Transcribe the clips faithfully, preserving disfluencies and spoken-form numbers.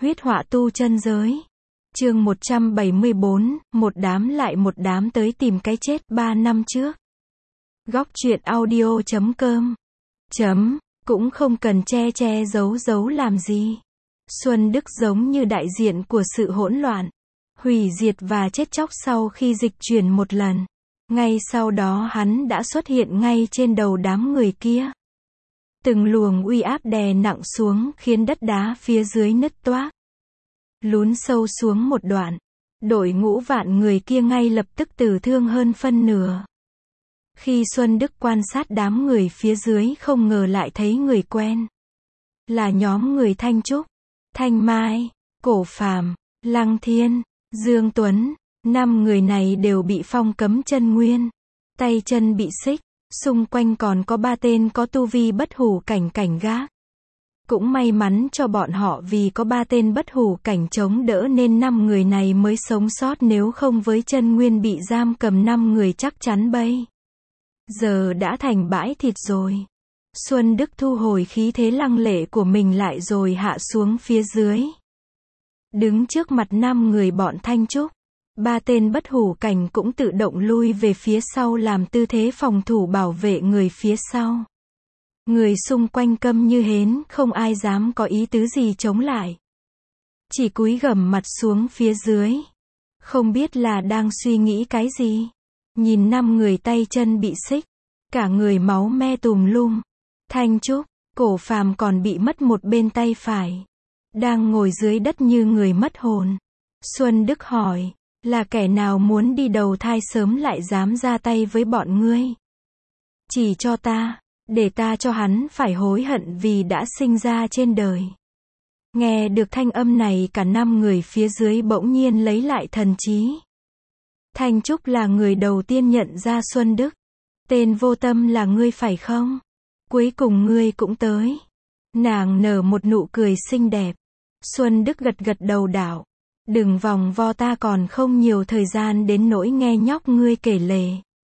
Huyết họa tu chân giới. Chương một trăm bảy mươi bốn, một đám lại một đám tới tìm cái chết ba năm trước. Góc truyện audio chấm com. Chấm, cũng không cần che che giấu giấu làm gì. Xuân Đức giống như đại diện của sự hỗn loạn, hủy diệt và chết chóc sau khi dịch chuyển một lần. Ngay sau đó hắn đã xuất hiện ngay trên đầu đám người kia. Từng luồng uy áp đè nặng xuống khiến đất đá phía dưới nứt toác, lún sâu xuống một đoạn. Đội ngũ vạn người kia ngay lập tức tử thương hơn phân nửa. Khi Xuân Đức quan sát đám người phía dưới không ngờ lại thấy người quen. Là nhóm người Thanh Trúc, Thanh Mai, Cổ Phàm, Lăng Thiên, Dương Tuấn. Năm người này đều bị phong cấm chân nguyên, tay chân bị xích. Xung quanh còn có ba tên có tu vi bất hủ cảnh cảnh gác. Cũng may mắn cho bọn họ vì có ba tên bất hủ cảnh chống đỡ nên năm người này mới sống sót, nếu không với chân nguyên bị giam cầm năm người chắc chắn bây giờ đã thành bãi thịt rồi. Xuân Đức thu hồi khí thế lăng lệ của mình lại rồi hạ xuống phía dưới. Đứng trước mặt năm người bọn Thanh Trúc, ba tên bất hủ cảnh cũng tự động lui về phía sau làm tư thế phòng thủ bảo vệ người phía sau. Người xung quanh câm như hến, không ai dám có ý tứ gì chống lại. Chỉ cúi gằm mặt xuống phía dưới. Không biết là đang suy nghĩ cái gì. Nhìn năm người tay chân bị xích, cả người máu me tùm lum. Thanh Trúc, Cổ Phàm còn bị mất một bên tay phải, đang ngồi dưới đất như người mất hồn. Xuân Đức hỏi, là kẻ nào muốn đi đầu thai sớm lại dám ra tay với bọn ngươi? Chỉ cho ta, để ta cho hắn phải hối hận vì đã sinh ra trên đời. Nghe được thanh âm này, cả năm người phía dưới bỗng nhiên lấy lại thần trí. Thanh Trúc là người đầu tiên nhận ra Xuân Đức. Tên vô tâm là ngươi phải không? Cuối cùng ngươi cũng tới. Nàng nở một nụ cười xinh đẹp. Xuân Đức gật gật đầu đạo. Đừng vòng vo, ta còn không nhiều thời gian đến nỗi nghe nhóc ngươi kể lể.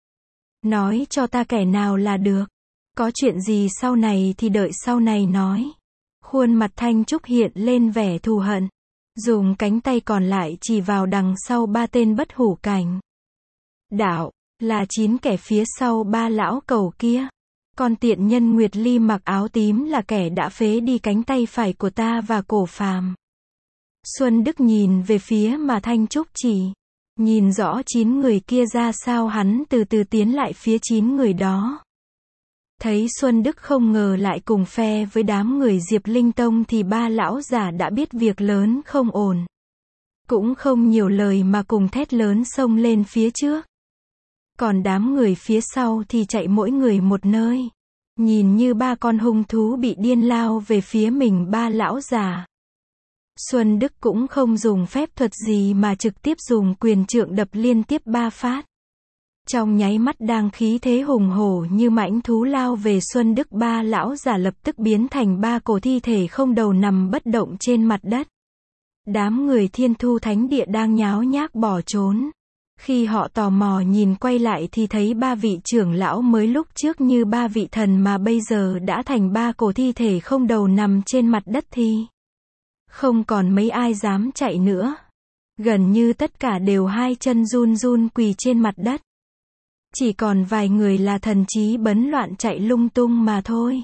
Nói cho ta kẻ nào là được. Có chuyện gì sau này thì đợi sau này nói. Khuôn mặt Thanh Trúc hiện lên vẻ thù hận. Dùng cánh tay còn lại chỉ vào đằng sau ba tên bất hủ cảnh. Đạo, là chín kẻ phía sau ba lão cầu kia. Con tiện nhân Nguyệt Ly mặc áo tím là kẻ đã phế đi cánh tay phải của ta và Cổ Phàm. Xuân Đức nhìn về phía mà Thanh Trúc chỉ. Nhìn rõ chín người kia ra sao, hắn từ từ tiến lại phía chín người đó. Thấy Xuân Đức không ngờ lại cùng phe với đám người Diệp Linh Tông thì ba lão già đã biết việc lớn không ổn. Cũng không nhiều lời mà cùng thét lớn xông lên phía trước. Còn đám người phía sau thì chạy mỗi người một nơi. Nhìn như ba con hung thú bị điên lao về phía mình ba lão già. Xuân Đức cũng không dùng phép thuật gì mà trực tiếp dùng quyền trượng đập liên tiếp ba phát. Trong nháy mắt đang khí thế hùng hổ như mãnh thú lao về Xuân Đức, ba lão già lập tức biến thành ba cổ thi thể không đầu nằm bất động trên mặt đất. Đám người Thiên Thu Thánh Địa đang nháo nhác bỏ trốn. Khi họ tò mò nhìn quay lại thì thấy ba vị trưởng lão mới lúc trước như ba vị thần mà bây giờ đã thành ba cổ thi thể không đầu nằm trên mặt đất thì không còn mấy ai dám chạy nữa. Gần như tất cả đều hai chân run run quỳ trên mặt đất. Chỉ còn vài người là thần trí bấn loạn chạy lung tung mà thôi.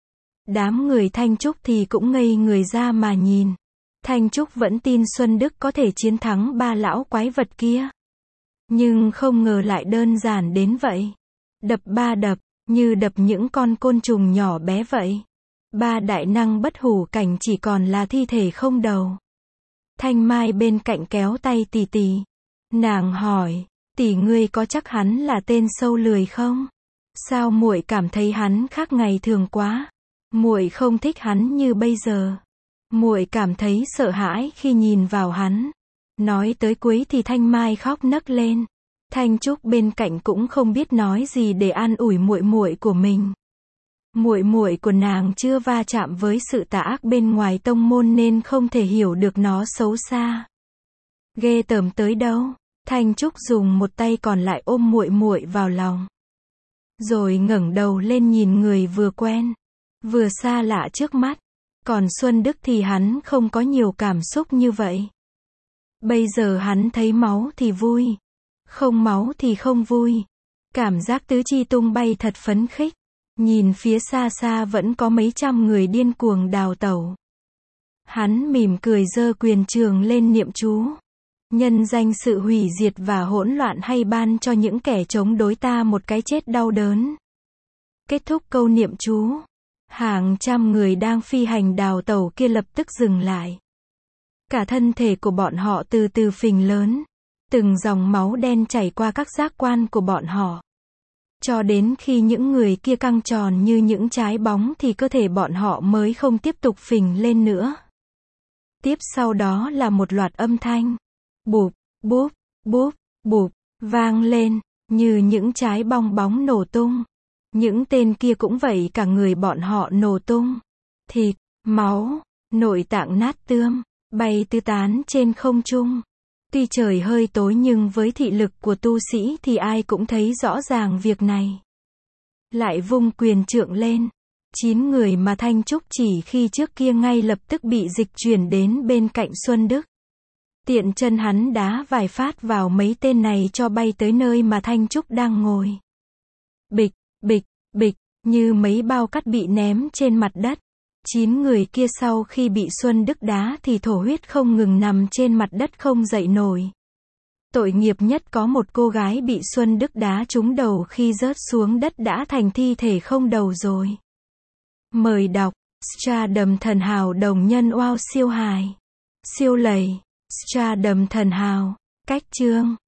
Đám người Thanh Trúc thì cũng ngây người ra mà nhìn. Thanh Trúc vẫn tin Xuân Đức có thể chiến thắng ba lão quái vật kia. Nhưng không ngờ lại đơn giản đến vậy. Đập ba đập, như đập những con côn trùng nhỏ bé vậy. Ba đại năng bất hủ cảnh chỉ còn là thi thể không đầu. Thanh Mai bên cạnh kéo tay tỷ tỷ. Nàng hỏi, tỷ ngươi có chắc hắn là tên sâu lười không? Sao muội cảm thấy hắn khác ngày thường quá? Muội không thích hắn như bây giờ. Muội cảm thấy sợ hãi khi nhìn vào hắn. Nói tới cuối thì Thanh Mai khóc nấc lên. Thanh Trúc bên cạnh cũng không biết nói gì để an ủi muội muội của mình. Muội muội của nàng chưa va chạm với sự tà ác bên ngoài tông môn nên không thể hiểu được nó xấu xa, ghê tởm tới đâu. Thanh Trúc dùng một tay còn lại ôm muội muội vào lòng, rồi ngẩng đầu lên nhìn người vừa quen, vừa xa lạ trước mắt. Còn Xuân Đức thì hắn không có nhiều cảm xúc như vậy. Bây giờ hắn thấy máu thì vui. Không máu thì không vui. Cảm giác tứ chi tung bay thật phấn khích. Nhìn phía xa xa vẫn có mấy trăm người điên cuồng đào tẩu. Hắn mỉm cười giơ quyền trường lên niệm chú. Nhân danh sự hủy diệt và hỗn loạn hay ban cho những kẻ chống đối ta một cái chết đau đớn. Kết thúc câu niệm chú. Hàng trăm người đang phi hành đào tẩu kia lập tức dừng lại. Cả thân thể của bọn họ từ từ phình lớn. Từng dòng máu đen chảy qua các giác quan của bọn họ. Cho đến khi những người kia căng tròn như những trái bóng thì cơ thể bọn họ mới không tiếp tục phình lên nữa. Tiếp sau đó là một loạt âm thanh. Bụp, búp, búp, bụp, vang lên, như những trái bong bóng nổ tung. Những tên kia cũng vậy, cả người bọn họ nổ tung. Thịt, máu, nội tạng nát tươm, bay tứ tán trên không trung. Tuy trời hơi tối nhưng với thị lực của tu sĩ thì ai cũng thấy rõ ràng việc này. Lại vung quyền trượng lên. Chín người mà Thanh Trúc chỉ khi trước kia ngay lập tức bị dịch chuyển đến bên cạnh Xuân Đức. Tiện chân hắn đá vài phát vào mấy tên này cho bay tới nơi mà Thanh Trúc đang ngồi. Bịch, bịch, bịch, như mấy bao cát bị ném trên mặt đất. Chín người kia sau khi bị Xuân Đức đá thì thổ huyết không ngừng nằm trên mặt đất không dậy nổi. Tội nghiệp nhất có một cô gái bị Xuân Đức đá trúng đầu, khi rớt xuống đất đã thành thi thể không đầu rồi. Mời đọc Stardom thần hào đồng nhân wow siêu hài. Siêu lầy. Stardom thần hào. Cách chương